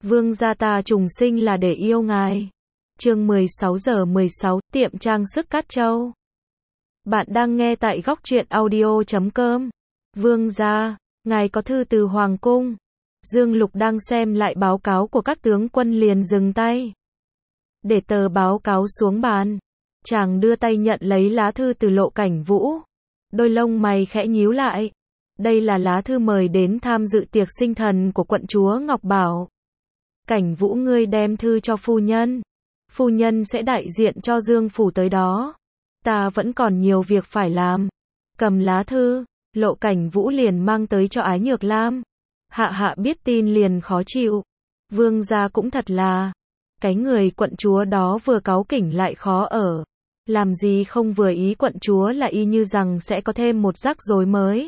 Vương gia ta trùng sinh là để yêu ngài. Chương 16:16, tiệm trang sức Cát Châu. Bạn đang nghe tại góc truyện audio.com. Vương gia, ngài có thư từ Hoàng cung. Dương Lục đang xem lại báo cáo của các tướng quân liền dừng tay. Để tờ báo cáo xuống bàn. Chàng đưa tay nhận lấy lá thư từ Lộ Cảnh Vũ. Đôi lông mày khẽ nhíu lại. Đây là lá thư mời đến tham dự tiệc sinh thần của quận chúa Ngọc Bảo. Cảnh Vũ, ngươi đem thư cho phu nhân. Phu nhân sẽ đại diện cho Dương phủ tới đó. Ta vẫn còn nhiều việc phải làm. Cầm lá thư, Lộ Cảnh Vũ liền mang tới cho Ái Nhược Lam. Hạ biết tin liền khó chịu. Vương gia cũng thật là, cái người quận chúa đó vừa cáu kỉnh lại khó ở. Làm gì không vừa ý quận chúa là y như rằng sẽ có thêm một rắc rối mới.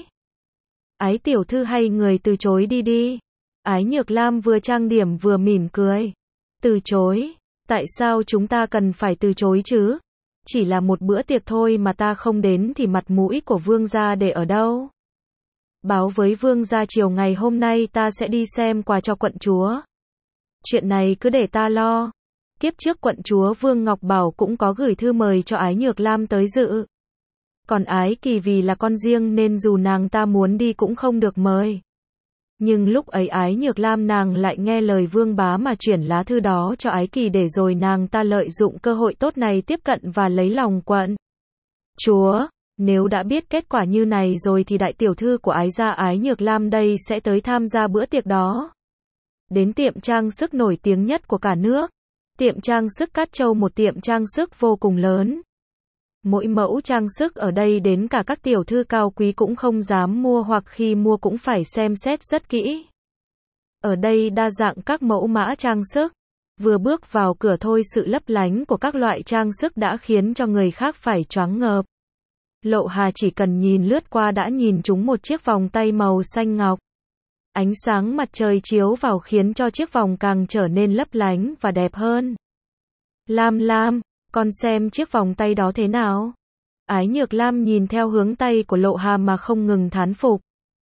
Ái tiểu thư hay người từ chối đi đi. Ái Nhược Lam vừa trang điểm vừa mỉm cười. Từ chối? Tại sao chúng ta cần phải từ chối chứ? Chỉ là một bữa tiệc thôi mà ta không đến thì mặt mũi của vương gia để ở đâu? Báo với vương gia chiều ngày hôm nay ta sẽ đi xem quà cho quận chúa. Chuyện này cứ để ta lo. Kiếp trước quận chúa Vương Ngọc Bảo cũng có gửi thư mời cho Ái Nhược Lam tới dự. Còn Ái Kỳ vì là con riêng nên dù nàng ta muốn đi cũng không được mời. Nhưng lúc ấy Ái Nhược Lam nàng lại nghe lời Vương bá mà chuyển lá thư đó cho Ái Kỳ để rồi nàng ta lợi dụng cơ hội tốt này tiếp cận và lấy lòng quận chúa. Nếu đã biết kết quả như này rồi thì đại tiểu thư của Ái gia Ái Nhược Lam đây sẽ tới tham gia bữa tiệc đó. Đến tiệm trang sức nổi tiếng nhất của cả nước. Tiệm trang sức Cát Châu, một tiệm trang sức vô cùng lớn. Mỗi mẫu trang sức ở đây đến cả các tiểu thư cao quý cũng không dám mua, hoặc khi mua cũng phải xem xét rất kỹ. Ở đây đa dạng các mẫu mã trang sức. Vừa bước vào cửa thôi sự lấp lánh của các loại trang sức đã khiến cho người khác phải choáng ngợp. Lộ Hà chỉ cần nhìn lướt qua đã nhìn trúng một chiếc vòng tay màu xanh ngọc. Ánh sáng mặt trời chiếu vào khiến cho chiếc vòng càng trở nên lấp lánh và đẹp hơn. Lam, con xem chiếc vòng tay đó thế nào? Ái Nhược Lam nhìn theo hướng tay của Lộ Hà mà không ngừng thán phục.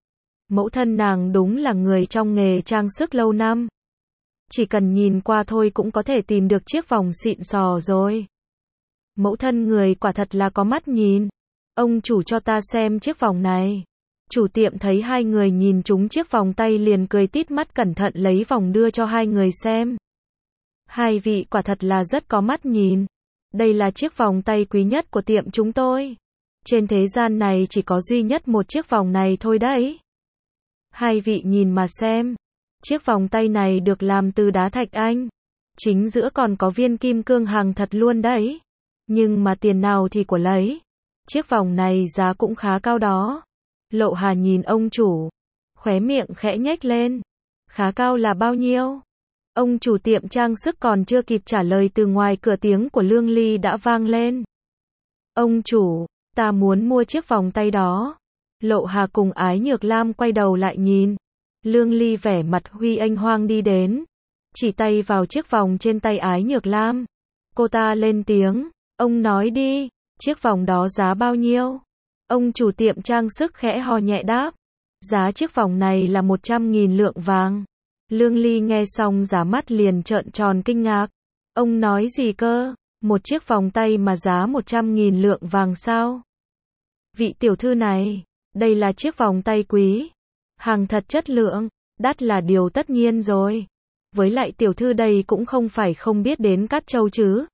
Mẫu thân nàng đúng là người trong nghề trang sức lâu năm. Chỉ cần nhìn qua thôi cũng có thể tìm được chiếc vòng xịn sò rồi. Mẫu thân người quả thật là có mắt nhìn. Ông chủ cho ta xem chiếc vòng này. Chủ tiệm thấy hai người nhìn trúng chiếc vòng tay liền cười tít mắt cẩn thận lấy vòng đưa cho hai người xem. Hai vị quả thật là rất có mắt nhìn. Đây là chiếc vòng tay quý nhất của tiệm chúng tôi. Trên thế gian này chỉ có duy nhất một chiếc vòng này thôi đấy. Hai vị nhìn mà xem. Chiếc vòng tay này được làm từ đá thạch anh. Chính giữa còn có viên kim cương hàng thật luôn đấy. Nhưng mà tiền nào thì của lấy. Chiếc vòng này giá cũng khá cao đó. Lộ Hà nhìn ông chủ. Khóe miệng khẽ nhếch lên. Khá cao là bao nhiêu? Ông chủ tiệm trang sức còn chưa kịp trả lời từ ngoài cửa tiếng của Lương Ly đã vang lên. Ông chủ, ta muốn mua chiếc vòng tay đó. Lộ Hà cùng Ái Nhược Lam quay đầu lại nhìn. Lương Ly vẻ mặt huy anh hoang đi đến. Chỉ tay vào chiếc vòng trên tay Ái Nhược Lam. Cô ta lên tiếng. Ông nói đi, chiếc vòng đó giá bao nhiêu? Ông chủ tiệm trang sức khẽ ho nhẹ đáp. Giá chiếc vòng này là 100.000 lượng vàng. Lương Ly nghe xong giá mắt liền trợn tròn kinh ngạc. Ông nói gì cơ? Một chiếc vòng tay mà giá 100.000 lượng vàng sao? Vị tiểu thư này, đây là chiếc vòng tay quý. Hàng thật chất lượng, đắt là điều tất nhiên rồi. Với lại tiểu thư đây cũng không phải không biết đến Cát Châu chứ.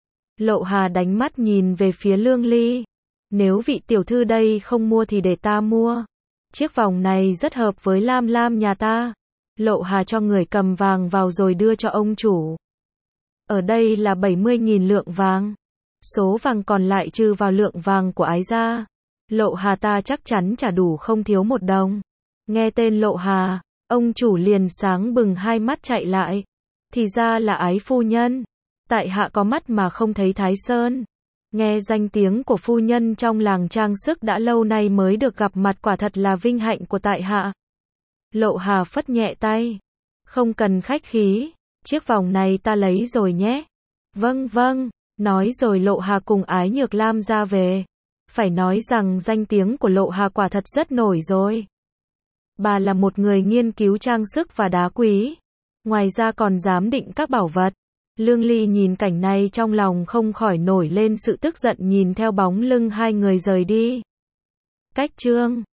Lộ Hà đánh mắt nhìn về phía Lương Ly. Nếu vị tiểu thư đây không mua thì để ta mua. Chiếc vòng này rất hợp với Lam nhà ta. Lộ Hà cho người cầm vàng vào rồi đưa cho ông chủ. Ở đây là 70.000 lượng vàng. Số vàng còn lại trừ vào lượng vàng của Ái gia. Lộ Hà ta chắc chắn trả đủ không thiếu một đồng. Nghe tên Lộ Hà, ông chủ liền sáng bừng hai mắt chạy lại. Thì ra là Ái phu nhân. Tại hạ có mắt mà không thấy Thái Sơn. Nghe danh tiếng của phu nhân trong làng trang sức đã lâu nay mới được gặp mặt, quả thật là vinh hạnh của tại hạ. Lộ Hà phất nhẹ tay. Không cần khách khí, chiếc vòng này ta lấy rồi nhé. Vâng, nói rồi Lộ Hà cùng Ái Nhược Lam ra về. Phải nói rằng danh tiếng của Lộ Hà quả thật rất nổi rồi. Bà là một người nghiên cứu trang sức và đá quý. Ngoài ra còn giám định các bảo vật. Lương Ly nhìn cảnh này trong lòng không khỏi nổi lên sự tức giận nhìn theo bóng lưng hai người rời đi. Cách chương